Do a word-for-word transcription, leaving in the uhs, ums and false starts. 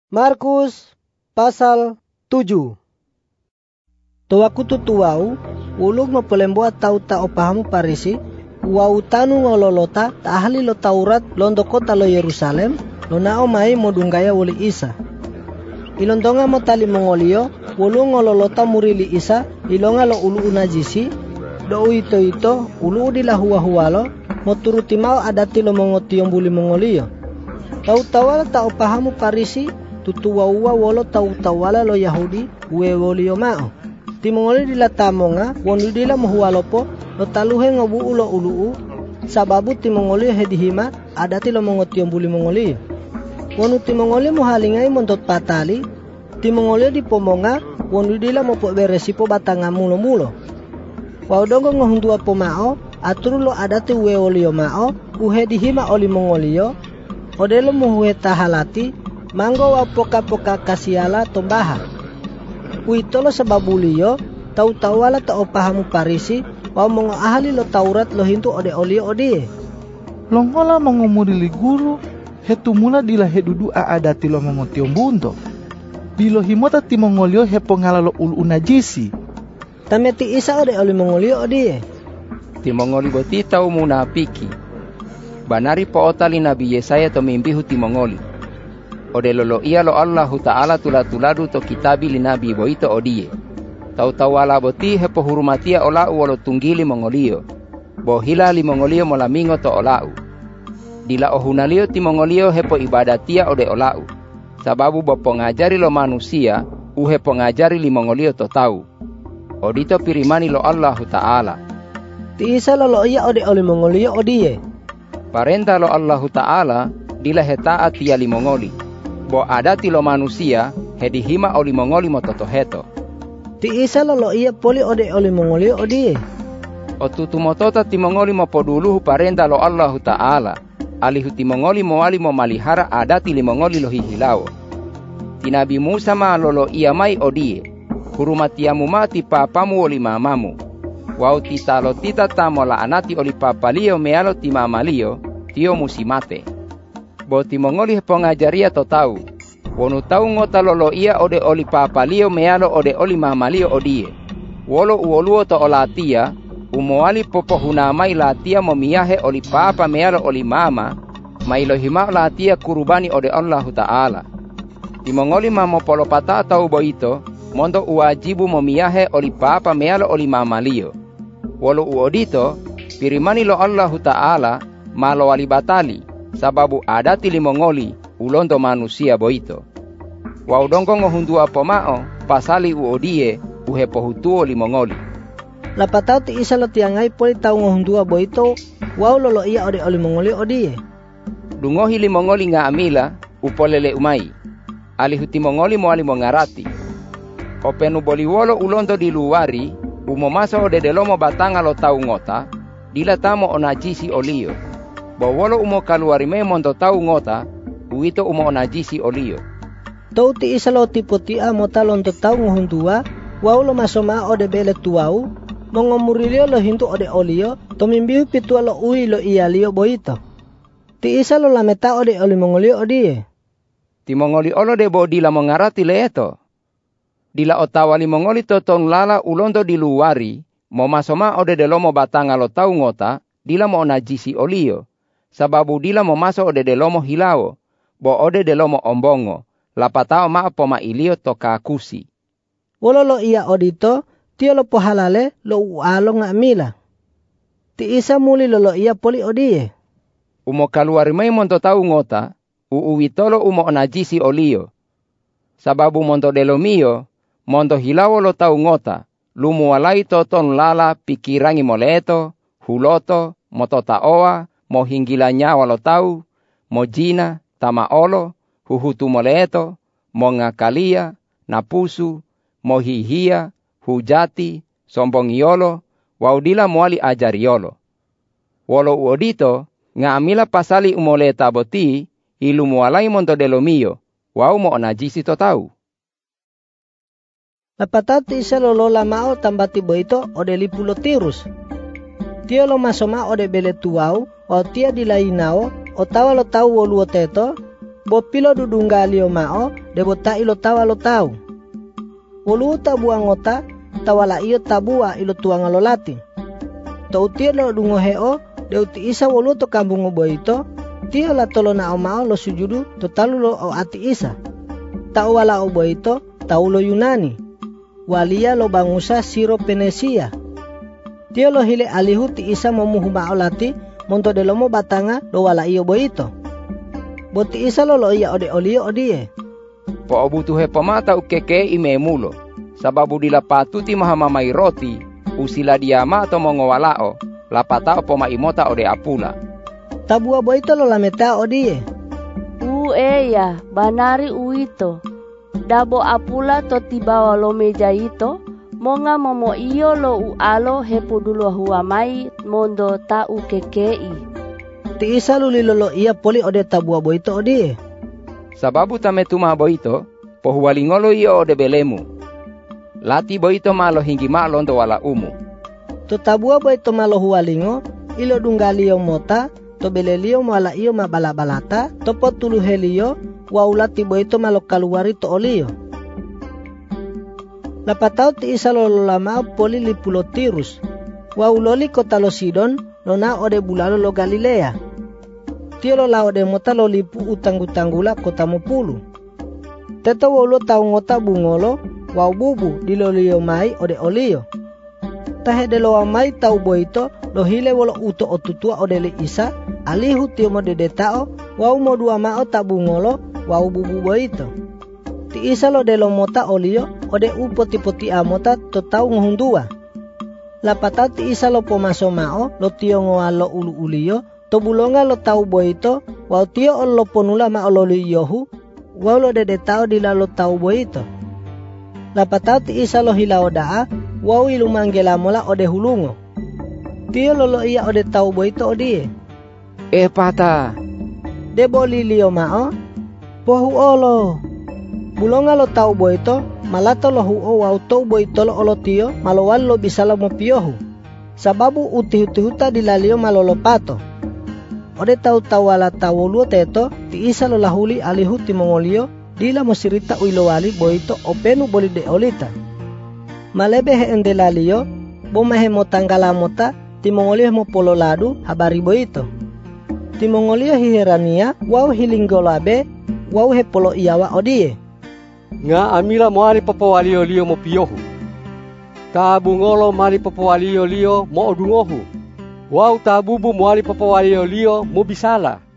Markus pasal tujuh. Tuaku tutuau, ulung mapelemboa tau ta opahamu Parisi, wau tanu ngololota ta ahli lo Taurat londo kota lo Yerusalem, lo nao mai modunggaya wuli Isa. Ilondonga mo tali mongolio, wulu ngololota murili Isa, ilonga lo ulu unajisi, do ito ito, ulu udila huwa huwalo, mo turuti mau adati lo mongotiyong buli mongolio. Tau tawala ta opahamu Parisi, tutuwa-uwa wolo tau-tawala lo Yahudi uwe-wolio mao. Timongoli dila tamonga, wonu dila mohuwalopo, lo taluhe ngobu ulo ulu sababu timongoli hedihima adati lo mongotiyong buli mongoli. Wonu timongoli mohalingai montot patali, timongoli dipomonga, wonu dila mopo beresipo batanga mulo-mulo. Waudongo ngohundua po mao, aturu lo adati uwe-wolio mao, uhedihima oli mongolio, odelo mohuhe tahalati, manggo wa poka-poka kasiala tombaha. Uitolo sababulio, tau-tawala ta opahamu Parisi, wa mongo ahli lo Taurat lo hintu ode olio odie. Longola mongomurili guru, hetumula dila hedudu a adati lo mongotiong bunto. Bilo himota timongolio hepongala lo ulu unajisi. Tameti Isa ode oli mongolio odie. Timongoli boti tau munafiki. Banari po otali Nabi Yesaya to mimbihu timongoli. Ode lolo ia lo Allahu Ta'ala tula-tuladu to kitabi li nabi boito odie. Tau-tau ala boti hepo hurumatia olau walo tunggili mongolio. Bohila li mongolio molamingo to olau. Dila ohunalio ti mongolio hepo ibadatia ode olau. Sababu bo pengajari lo manusia, uhe pengajari li mongolio to tau. Odito pirimani lo Allahu Ta'ala. Ti Isa lolo ia ode oli mongolio odie. Parenta lo Allahu Ta'ala dila hetaat tia li mongoli. Bo adati lo manusia hedihima oli mongoli mototoheto. Ti Isa lolo ia poli ode oli mongoli odie. O tutu motota ti mongoli mo poduluhu parenta lo Allahu Ta'ala. Alihu ti mongoli mo wali mo malihara adati li mongoli lo hihilao. Ti Nabi Musa ma lolo ia mai odie. Hurumatiamu mati papamu oli mamamu. Wau ti talo tita tamola anati oli papalio mealo ti mamalio tio musimate. Bo timongoli pengajaria to tau. Wonu tau ngota lolo ia ode oli papalio mealo ode oli mamalio odie. Wolo uoluo to olatia, umoali popohuna mai latia momiahe oli papa mealo oli mama, mailo hima latia kurubani ode Allahu Ta'ala. Timongoli mamo polopata tau boito, mondo uwajibu momiahe oli papa mealo oli mamalio. Wolo uodito, pirimani lo Allahu Ta'ala, malo wali batali. Sababu adati li mongoli ulondo manusia boito. Wa udongo ngohundua pomao pasali uodie uhepohutuo li mongoli. Lapatau ti Isa lo tiangai poli tau ngohundua boito wau lolo ia ode oli mongoli odie. Dungohi li mongoli nga amila upolele umai. Alihuti mongoli moali mongarati. Openu boliwolo ulondo di luari umomasa ode delomo batanga lo tau ngota dila tamo onajisi olio. Bawolo umo kaluari me mondo tau ngota, uito umo onajisi olio. Tau ti Isa lo tipotia mota londo tau ngohundua, wau lo masoma ode bele tuau, mongomurilio lo hintu ode olio, tomimbihu pitua lo ui lo ialio boito. Ti Isa lo lameta ode oli mongolio odie. Ti mongoli olo de bo dila mongarati leeto. Dila otawali mongoli totong lala ulondo di luari, mo masoma ode delomo batanga lo tau ngota, dila mo onajisi olio. Sababu dila mo maso ode delomo hilao, bo ode delomo ombongo, lapatao maapo mailio toka akusi. Wolo lo ia odito, tio lo pohalale lo ualo nga mila. Ti Isa muli lolo ia poli odie. Umo kaluari may mondo tau ngota, uuwitolo umo onajisi olio. Sababu mondo delomio, mondo hilao lo tau ngota, lumuwalai toton lala pikirangi moleto, huloto, mototaoa, mo hinggila nyawa lo tau, mo jina, tamaolo, huhutu moleto, mo ngakalia, napusu, mo hihia, hujati, sombongiolo, waudila moali ajariolo. Wolo uodito, nga amila pasali umoleta boti, ilu mualai mondo delomio, wau mo onajisi to tau. Lapatati Isa lolo lamao tambati boito ode lipulo tirus. Tio lo masoma ode bele tuau, o tia dilainao, o tawa lo tau woluo teto, Bo pilo dudunggalio mao debo ta ilo tawa lo tau. Ulu tabu angota tawala iyo tabua ilo tuang alolati. To utia lo dungo heo de uti isa wolu to kambung obo ito. Tio la tolo na omao lo sujudu to talu lo o ati isa. Ta wala obo ito tau lo Yunani. Walia lo bangusa Siro Penesia. Tio lo hile alihu ti isa momuhu mao lati monto de lomo batanga lo wala iyo bo ito. Boti isa lo lo iya ode olio odie. Po obutuhe pamata ukeke imemulo. Sababu dilapatuti mahamamai roti. Usila diama atau mongowalao. Lapatao poma imota ode apula. Tabua bo ito lo lameta odie. U eya banari uito. Dabo apula to tibawa lo meja ito. Monga momo iyo lo ualo hepo dulu huamai mondo ta ukekei. Ti isa lulilolo iya poli ode tabua bo ito odie. Sababu tametuma bo ito, pohualingolo iyo ode belemu. Lati bo ito malo hinggi malo ndo wala umu. To tabua bo ito malo hualingo, ilo dunggalio mota, to belelio mala iyo mabala-balata, to potuluhelio, waulati bo ito malo kaluari to olio. Lapatao ti isa lolo lama poli lipulo tirus, wauloli kota lo Sidon, nona ode bulalo lo Galilea. Tio lo lao de mota lo lipu utang-utanggula kota mupulu. Teto wolo tau ngota bungolo, wau bubu di lo lio mai ode olio. Tahe de lo mai tau boito, lo hile wolo uto otutua ode li isa, alihu tio mo dedetao, wau mo dua mao tak bungolo, wau bubu boito. Ti isa lo de lo mota olio, ode u poti-poti amota to tau ngohundua. Lapatao ti isa lo pomaso mao, lo tio ngoa lo ulu ulio, to bulonga lo tau boito, wau tio ol lo ponula ma ololi yohu, wau lo dedetao dila lo tau boito. Lapatao ti isa lo hilao daa, wau ilumanggela mola ode hulungo. Tio lo lo iya ode tau boito odie. Eh pata. Debo lilio mao, pohu olo. Bulonga lo tau boito, malato lo huo wau tau boito lo olo tio, malowal lo bisala mo piohu. Sababu uti-utihuta dilalio malolo pato. Ode tau-tau wala tau luo teto, ti isa lo lahuli alihu ti mongolio, dila mo sirita uilowali boito openu boli de olita. Malebe he endelalio, bomahe mo tanggala mota, ti mongolio mo pololadu habari boito. Ti mongolio hiherania, wau hilinggolabe, wau he polo iyawa odie. Nga amila mo ari papawalio-lio mo piyohu. Tabungolo mari papawalio-lio mo odungohu. Wau tabubu mo ari papawalio-lio mo bisala.